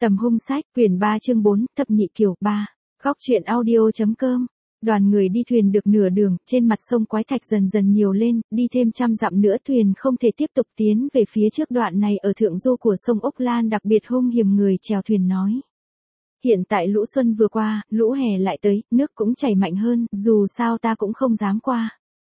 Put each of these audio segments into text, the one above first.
Tầm hung sách, quyển 3 chương 4, thập nhị kiều 3. Góc truyện audio.com. Đoàn người đi thuyền được nửa đường, trên mặt sông quái thạch dần dần nhiều lên, đi thêm trăm dặm nữa thuyền không thể tiếp tục tiến về phía trước. Đoạn này ở thượng du của sông Ốc Lan đặc biệt hung hiểm, người chèo thuyền nói. Hiện tại lũ xuân vừa qua, lũ hè lại tới, nước cũng chảy mạnh hơn, dù sao ta cũng không dám qua.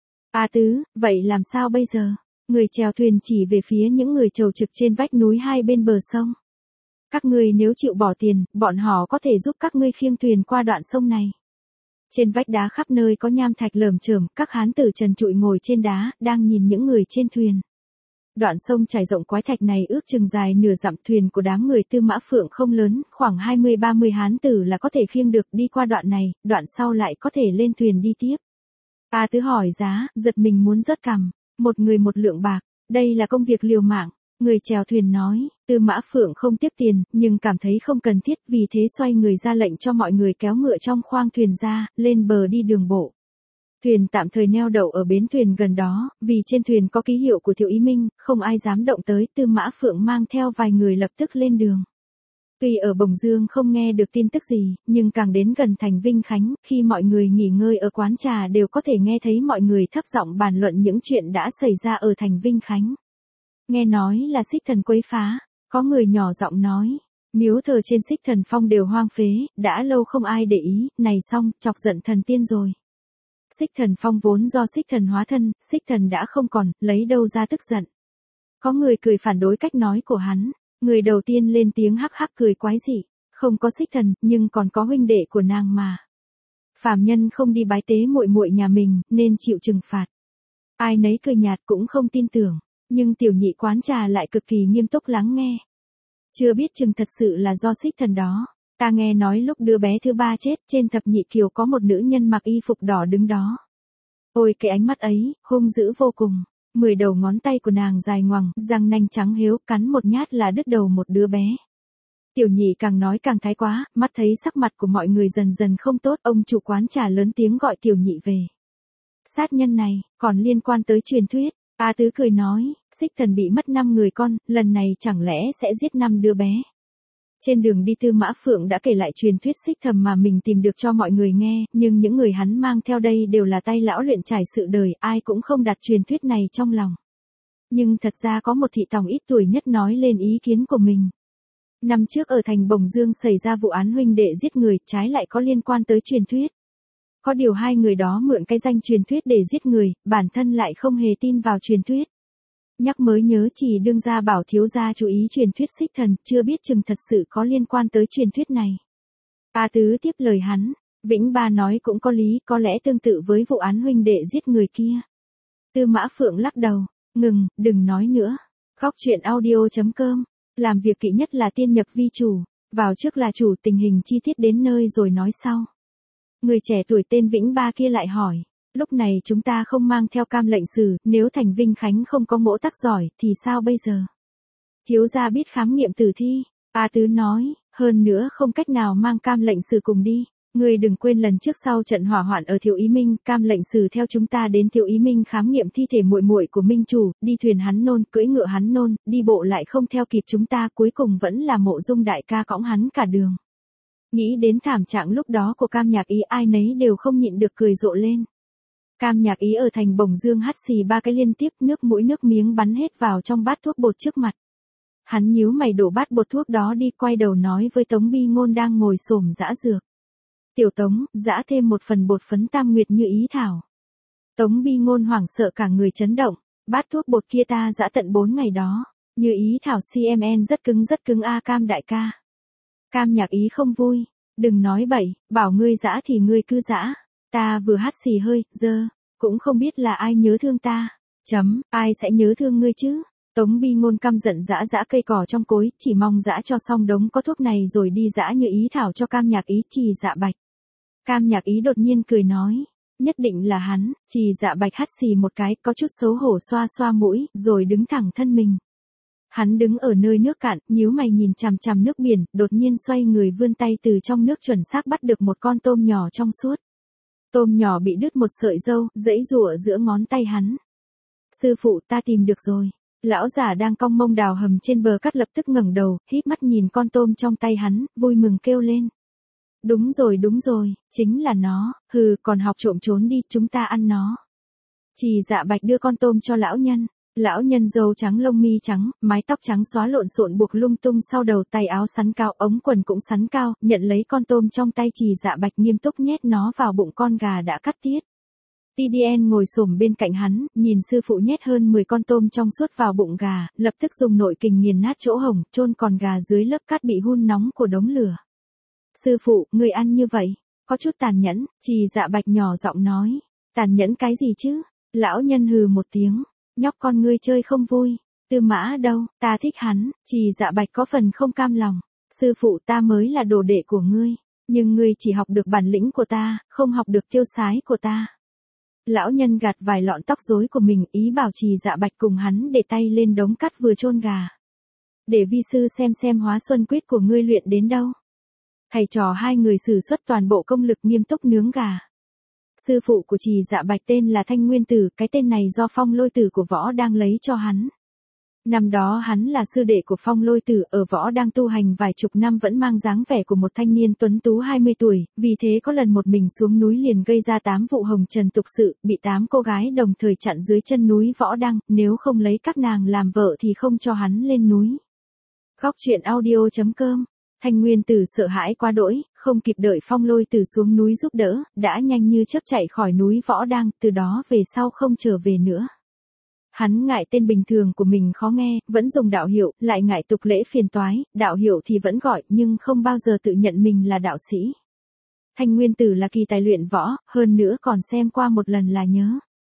A Tứ, vậy làm sao bây giờ? Người chèo thuyền chỉ về phía những người chầu trực trên vách núi hai bên bờ sông. Các ngươi nếu chịu bỏ tiền, bọn họ có thể giúp các ngươi khiêng thuyền qua đoạn sông này. Trên vách đá khắp nơi có nham thạch lởm chởm, các hán tử trần trụi ngồi trên đá, đang nhìn những người trên thuyền. Đoạn sông trải rộng quái thạch này ước chừng dài nửa dặm, thuyền của đám người Tư Mã Phượng không lớn, khoảng 20-30 hán tử là có thể khiêng được. Đi qua đoạn này, đoạn sau lại có thể lên thuyền đi tiếp. A Tứ hỏi giá, giật mình muốn rớt cằm. Một người 1 lượng bạc, đây là công việc liều mạng. Người chèo thuyền nói, Tư Mã Phượng không tiếc tiền, nhưng cảm thấy không cần thiết, vì thế xoay người ra lệnh cho mọi người kéo ngựa trong khoang thuyền ra, lên bờ đi đường bộ. Thuyền tạm thời neo đậu ở bến thuyền gần đó, vì trên thuyền có ký hiệu của Thiệu Ý Minh, không ai dám động tới. Tư Mã Phượng mang theo vài người lập tức lên đường. Tuy ở Bồng Dương không nghe được tin tức gì, nhưng càng đến gần thành Vinh Khánh, khi mọi người nghỉ ngơi ở quán trà đều có thể nghe thấy mọi người thấp giọng bàn luận những chuyện đã xảy ra ở thành Vinh Khánh. Nghe nói là Xích Thần quấy phá, có người nhỏ giọng nói, miếu thờ trên Xích Thần Phong đều hoang phế, đã lâu không ai để ý, này xong, chọc giận thần tiên rồi. Xích Thần Phong vốn do Xích Thần hóa thân, Xích Thần đã không còn, lấy đâu ra tức giận. Có người cười phản đối cách nói của hắn, người đầu tiên lên tiếng hắc hắc cười quái dị, không có Xích Thần, nhưng còn có huynh đệ của nàng mà. Phàm nhân không đi bái tế muội muội nhà mình, nên chịu trừng phạt. Ai nấy cười nhạt cũng không tin tưởng. Nhưng tiểu nhị quán trà lại cực kỳ nghiêm túc lắng nghe. Chưa biết chừng thật sự là do Xích Thần đó. Ta nghe nói lúc đứa bé thứ 3 chết, trên thập nhị kiều có một nữ nhân mặc y phục đỏ đứng đó. Ôi cái ánh mắt ấy, hung dữ vô cùng. 10 đầu ngón tay của nàng dài ngoằng, răng nanh trắng hiếu, cắn một nhát là đứt đầu một đứa bé. Tiểu nhị càng nói càng thái quá, mắt thấy sắc mặt của mọi người dần dần không tốt, ông chủ quán trà lớn tiếng gọi tiểu nhị về. Sát nhân này, còn liên quan tới truyền thuyết. A Tứ cười nói, Xích Thần bị mất 5 người con, lần này chẳng lẽ sẽ giết 5 đứa bé. Trên đường đi Tư Mã Phượng đã kể lại truyền thuyết Xích Thần mà mình tìm được cho mọi người nghe, nhưng những người hắn mang theo đây đều là tay lão luyện trải sự đời, ai cũng không đặt truyền thuyết này trong lòng. Nhưng thật ra có một thị tòng ít tuổi nhất nói lên ý kiến của mình. Năm trước ở thành Bồng Dương xảy ra vụ án huynh đệ giết người, trái lại có liên quan tới truyền thuyết. Có điều hai người đó mượn cái danh truyền thuyết để giết người, bản thân lại không hề tin vào truyền thuyết. Nhắc mới nhớ chỉ đương gia bảo thiếu gia chú ý truyền thuyết Xích Thần, chưa biết chừng thật sự có liên quan tới truyền thuyết này. A Tứ tiếp lời hắn, Vĩnh Ba nói cũng có lý, có lẽ tương tự với vụ án huynh đệ giết người kia. Tư Mã Phượng lắc đầu, ngừng, đừng nói nữa. Góc truyện audio.com, làm việc kỹ nhất là tiên nhập vi chủ, vào trước là chủ, tình hình chi tiết đến nơi rồi nói sau. Người trẻ tuổi tên Vĩnh Ba kia lại hỏi, lúc này chúng ta không mang theo cam lệnh sử, nếu thành Vinh Khánh không có mỗ tắc giỏi, thì sao bây giờ? Thiếu gia biết khám nghiệm tử thi, A Tứ nói, hơn nữa không cách nào mang cam lệnh sử cùng đi. Người đừng quên lần trước sau trận hỏa hoạn ở Thiệu Ý Minh, cam lệnh sử theo chúng ta đến Thiệu Ý Minh khám nghiệm thi thể muội muội của Minh chủ, đi thuyền hắn nôn, cưỡi ngựa hắn nôn, đi bộ lại không theo kịp chúng ta, cuối cùng vẫn là Mộ Dung đại ca cõng hắn cả đường. Nghĩ đến thảm trạng lúc đó của Cam Nhạc Ý, ai nấy đều không nhịn được cười rộ lên. Cam Nhạc Ý ở thành Bồng Dương hắt xì 3 cái liên tiếp, nước mũi nước miếng bắn hết vào trong bát thuốc bột trước mặt. Hắn nhíu mày đổ bát bột thuốc đó đi, quay đầu nói với Tống Bi Ngôn đang ngồi xổm giã dược. Tiểu Tống, giã thêm một phần bột phấn tam nguyệt như ý thảo. Tống Bi Ngôn hoảng sợ cả người chấn động, bát thuốc bột kia ta giã tận 4 ngày đó, như ý thảo CMN rất cứng a Cam đại ca. Cam Nhạc Ý không vui, đừng nói bậy, bảo ngươi giã thì ngươi cứ giã, ta vừa hắt xì hơi, cũng không biết là ai nhớ thương ta, ai sẽ nhớ thương ngươi chứ. Tống Bi Ngôn căm giận giã cây cỏ trong cối, chỉ mong giã cho xong đống có thuốc này rồi đi giã như ý thảo cho Cam Nhạc Ý. Trì Dạ Bạch. Cam Nhạc Ý đột nhiên cười nói, nhất định là hắn. Trì Dạ Bạch hắt xì một cái, có chút xấu hổ xoa xoa mũi, rồi đứng thẳng thân mình. Hắn đứng ở nơi nước cạn, nhíu mày nhìn chằm chằm nước biển, đột nhiên xoay người vươn tay từ trong nước chuẩn xác bắt được một con tôm nhỏ trong suốt. Tôm nhỏ bị đứt một sợi râu, giãy giụa giữa ngón tay hắn. Sư phụ, ta tìm được rồi. Lão già đang cong mông đào hầm trên bờ cát lập tức ngẩng đầu, híp mắt nhìn con tôm trong tay hắn, vui mừng kêu lên. Đúng rồi, chính là nó, hừ, còn học trộm trốn đi, chúng ta ăn nó. Trì Dạ Bạch đưa con tôm cho lão nhân. Lão nhân râu trắng lông mi trắng, mái tóc trắng xóa lộn xộn buộc lung tung sau đầu, tay áo sắn cao, ống quần cũng sắn cao, nhận lấy con tôm trong tay Trì Dạ Bạch nghiêm túc nhét nó vào bụng con gà đã cắt tiết. TDN ngồi xổm bên cạnh hắn, nhìn sư phụ nhét hơn 10 con tôm trong suốt vào bụng gà, lập tức dùng nội kình nghiền nát chỗ hổng, chôn còn gà dưới lớp cát bị hun nóng của đống lửa. Sư phụ, người ăn như vậy, có chút tàn nhẫn, Trì Dạ Bạch nhỏ giọng nói. Tàn nhẫn cái gì chứ? Lão nhân hừ một tiếng, nhóc con ngươi chơi không vui. Tư Mã đâu, ta thích hắn. Trì Dạ Bạch có phần không cam lòng. Sư phụ, ta mới là đồ đệ của ngươi, nhưng ngươi chỉ học được bản lĩnh của ta, không học được tiêu sái của ta. Lão nhân gạt vài lọn tóc rối của mình, ý bảo Trì Dạ Bạch cùng hắn để tay lên đống cát vừa chôn gà. Để vi sư xem hóa xuân quyết của ngươi luyện đến đâu. Thầy trò hai người sử xuất toàn bộ công lực nghiêm túc nướng gà. Sư phụ của Trì Dạ Bạch tên là Thanh Nguyên Tử, cái tên này do Phong Lôi Tử của Võ đang lấy cho hắn. Năm đó hắn là sư đệ của Phong Lôi Tử, ở Võ đang tu hành vài chục năm vẫn mang dáng vẻ của một thanh niên tuấn tú 20 tuổi, vì thế có lần một mình xuống núi liền gây ra 8 vụ hồng trần tục sự, bị 8 cô gái đồng thời chặn dưới chân núi Võ Đăng, nếu không lấy các nàng làm vợ thì không cho hắn lên núi. Góc truyện audio.com. Thanh Nguyên Tử sợ hãi quá đỗi, không kịp đợi Phong Lôi Tử xuống núi giúp đỡ, đã nhanh như chớp chạy khỏi núi Võ Đăng, từ đó về sau không trở về nữa. Hắn ngại tên bình thường của mình khó nghe, vẫn dùng đạo hiệu, lại ngại tục lễ phiền toái, đạo hiệu thì vẫn gọi, nhưng không bao giờ tự nhận mình là đạo sĩ. Thanh Nguyên Tử là kỳ tài luyện võ, hơn nữa còn xem qua một lần là nhớ.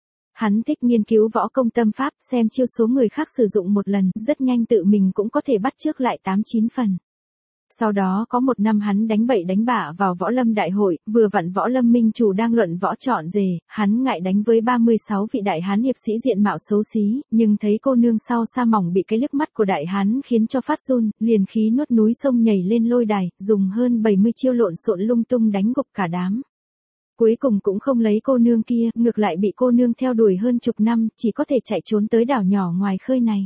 Hắn thích nghiên cứu võ công tâm pháp, xem chiêu số người khác sử dụng một lần, rất nhanh tự mình cũng có thể bắt chước lại 8-9 phần. Sau đó có một năm hắn đánh bậy đánh bạ vào võ lâm đại hội, vừa vặn võ lâm minh chủ đang luận võ chọn rể, hắn ngại đánh với 36 vị đại hán hiệp sĩ diện mạo xấu xí, nhưng thấy cô nương sau sa mỏng bị cái liếc mắt của đại hán khiến cho phát run, liền khí nuốt núi sông nhảy lên lôi đài, dùng hơn 70 chiêu lộn xộn lung tung đánh gục cả đám. Cuối cùng cũng không lấy cô nương kia, ngược lại bị cô nương theo đuổi hơn chục năm, chỉ có thể chạy trốn tới đảo nhỏ ngoài khơi này.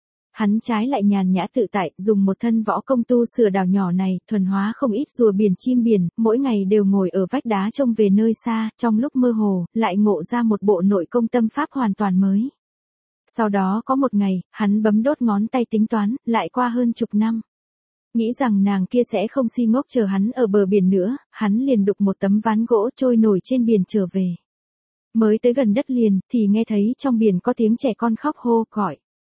Hắn trái lại nhàn nhã tự tại, dùng một thân võ công tu sửa đảo nhỏ này, thuần hóa không ít rùa biển chim biển, mỗi ngày đều ngồi ở vách đá trông về nơi xa, trong lúc mơ hồ, lại ngộ ra một bộ nội công tâm pháp hoàn toàn mới. Sau đó có một ngày, hắn bấm đốt ngón tay tính toán, lại qua hơn chục năm. Nghĩ rằng nàng kia sẽ không si ngốc chờ hắn ở bờ biển nữa, hắn liền đục một tấm ván gỗ trôi nổi trên biển trở về. Mới tới gần đất liền, thì nghe thấy trong biển có tiếng trẻ con khóc hô gọi.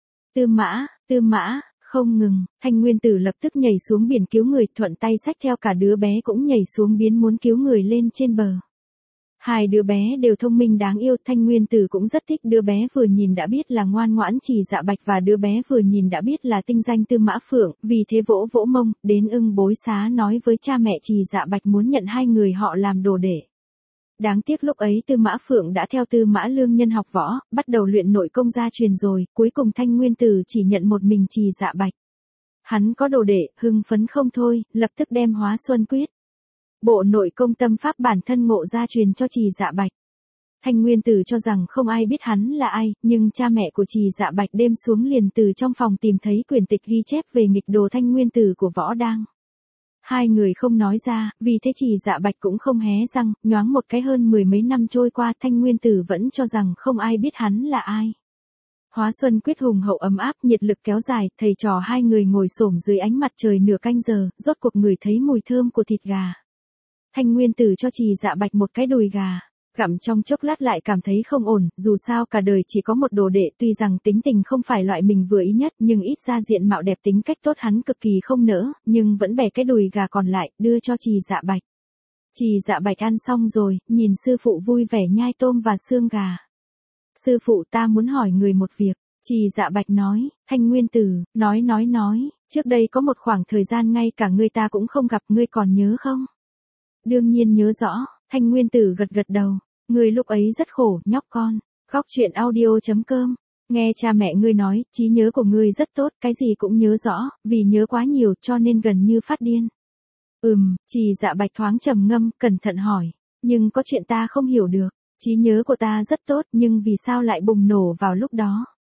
Tư mã, không ngừng. Thanh Nguyên Tử lập tức nhảy xuống biển cứu người, thuận tay xách theo cả đứa bé cũng nhảy xuống biến muốn cứu người lên trên bờ. Hai đứa bé đều thông minh đáng yêu, Thanh Nguyên Tử cũng rất thích đứa bé vừa nhìn đã biết là ngoan ngoãn Trì Dạ Bạch và đứa bé vừa nhìn đã biết là tinh danh Tư Mã Phượng, vì thế vỗ vỗ mông, đến ưng bối xá nói với cha mẹ Trì Dạ Bạch muốn nhận hai người họ làm đồ đệ. Đáng tiếc lúc ấy Tư Mã Phượng đã theo Tư Mã Lương Nhân học võ, bắt đầu luyện nội công gia truyền rồi, cuối cùng Thanh Nguyên Tử chỉ nhận một mình Trì Dạ Bạch. Hắn có đồ đệ, hưng phấn không thôi, lập tức đem hóa xuân quyết. Bộ nội công tâm pháp bản thân ngộ gia truyền cho Trì Dạ Bạch. Thanh Nguyên Tử cho rằng không ai biết hắn là ai, nhưng cha mẹ của Trì Dạ Bạch đêm xuống liền từ trong phòng tìm thấy quyển tịch ghi chép về nghịch đồ Thanh Nguyên Tử của Võ Đang. Hai người không nói ra, vì thế Trì Dạ Bạch cũng không hé răng, nhoáng một cái hơn 10 mấy năm trôi qua Thanh Nguyên Tử vẫn cho rằng không ai biết hắn là ai. Hóa xuân quyết hùng hậu ấm áp nhiệt lực kéo dài, thầy trò hai người ngồi xổm dưới ánh mặt trời nửa canh giờ, rốt cuộc người thấy mùi thơm của thịt gà. Thanh Nguyên Tử cho Trì Dạ Bạch một cái đùi gà. Gặm trong chốc lát lại cảm thấy không ổn, dù sao cả đời chỉ có một đồ đệ, tuy rằng tính tình không phải loại mình vừa ý nhất, nhưng ít ra diện mạo đẹp tính cách tốt hắn cực kỳ không nỡ, nhưng vẫn bẻ cái đùi gà còn lại, đưa cho Trì Dạ Bạch. Trì Dạ Bạch ăn xong rồi, nhìn sư phụ vui vẻ nhai tôm và xương gà. Sư phụ, ta muốn hỏi người một việc. Trì Dạ Bạch nói. Thanh Nguyên Tử, nói, trước đây có một khoảng thời gian ngay cả ngươi ta cũng không gặp, ngươi còn nhớ không? Đương nhiên nhớ rõ. Thanh Nguyên Tử gật đầu. Ngươi lúc ấy rất khổ, nhóc con. Góc truyện audio.com. Nghe cha mẹ ngươi nói, trí nhớ của ngươi rất tốt, cái gì cũng nhớ rõ, vì nhớ quá nhiều cho nên gần như phát điên. Trì Dạ Bạch thoáng trầm ngâm, cẩn thận hỏi. Nhưng có chuyện ta không hiểu được. Trí nhớ của ta rất tốt, nhưng vì sao lại bùng nổ vào lúc đó?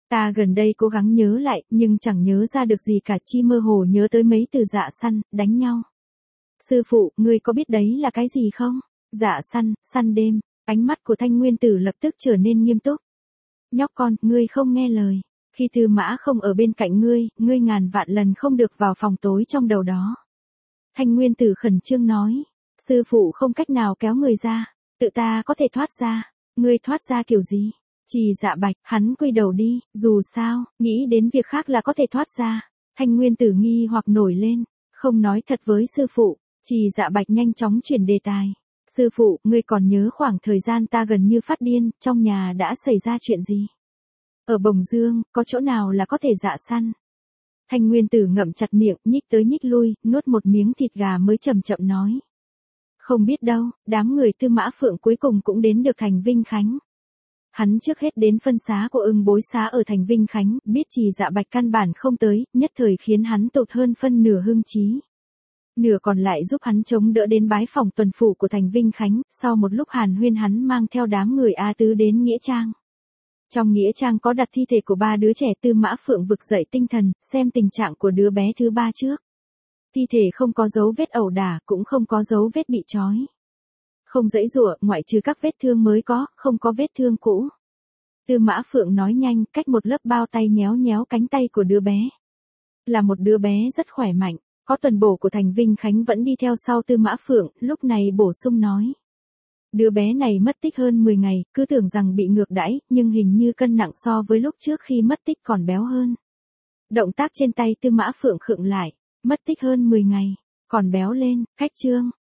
Ta gần đây cố gắng nhớ lại, nhưng chẳng nhớ ra được gì cả, chi mơ hồ nhớ tới mấy từ dạ săn, đánh nhau. Sư phụ, ngươi có biết đấy là cái gì không? Dạ săn, săn đêm. Ánh mắt của Thanh Nguyên Tử lập tức trở nên nghiêm túc. Nhóc con, ngươi không nghe lời. Khi Tư Mã không ở bên cạnh ngươi ngàn vạn lần không được vào phòng tối trong đầu đó. Thanh Nguyên Tử khẩn trương nói. Sư phụ không cách nào kéo người ra. Tự ta có thể thoát ra. Ngươi thoát ra kiểu gì? Trì Dạ Bạch, hắn quay đầu đi, dù sao, nghĩ đến việc khác là có thể thoát ra. Thanh Nguyên Tử nghi hoặc nổi lên. Không nói thật với sư phụ. Trì Dạ Bạch nhanh chóng chuyển đề tài. Sư phụ, ngươi còn nhớ khoảng thời gian ta gần như phát điên, trong nhà đã xảy ra chuyện gì? Ở Bồng Dương, có chỗ nào là có thể dạ săn? Thanh Nguyên Tử ngậm chặt miệng, nhích tới nhích lui, nuốt một miếng thịt gà mới chậm chậm nói. Không biết đâu, đám người Tư Mã Phượng cuối cùng cũng đến được thành Vinh Khánh. Hắn trước hết đến phân xá của Ưng Bối xá ở thành Vinh Khánh, biết Trì Dạ Bạch căn bản không tới, nhất thời khiến hắn tụt hơn phân nửa hưng trí. Nửa còn lại giúp hắn chống đỡ đến bái phòng tuần phủ của thành Vinh Khánh, sau một lúc hàn huyên hắn mang theo đám người A Tứ đến Nghĩa Trang. Trong Nghĩa Trang có đặt thi thể của 3 đứa trẻ. Tư Mã Phượng vực dậy tinh thần, xem tình trạng của đứa bé thứ 3 trước. Thi thể không có dấu vết ẩu đả, cũng không có dấu vết bị trói. Không giãy giụa, ngoại trừ các vết thương mới có, không có vết thương cũ. Tư Mã Phượng nói nhanh, cách một lớp bao tay nhéo nhéo cánh tay của đứa bé. Là một đứa bé rất khỏe mạnh. Có tuần bổ của thành Vinh Khánh vẫn đi theo sau Tư Mã Phượng, lúc này bổ sung nói. Đứa bé này mất tích hơn 10 ngày, cứ tưởng rằng bị ngược đãi, nhưng hình như cân nặng so với lúc trước khi mất tích còn béo hơn. Động tác trên tay Tư Mã Phượng khựng lại, mất tích hơn 10 ngày, còn béo lên, khách trương,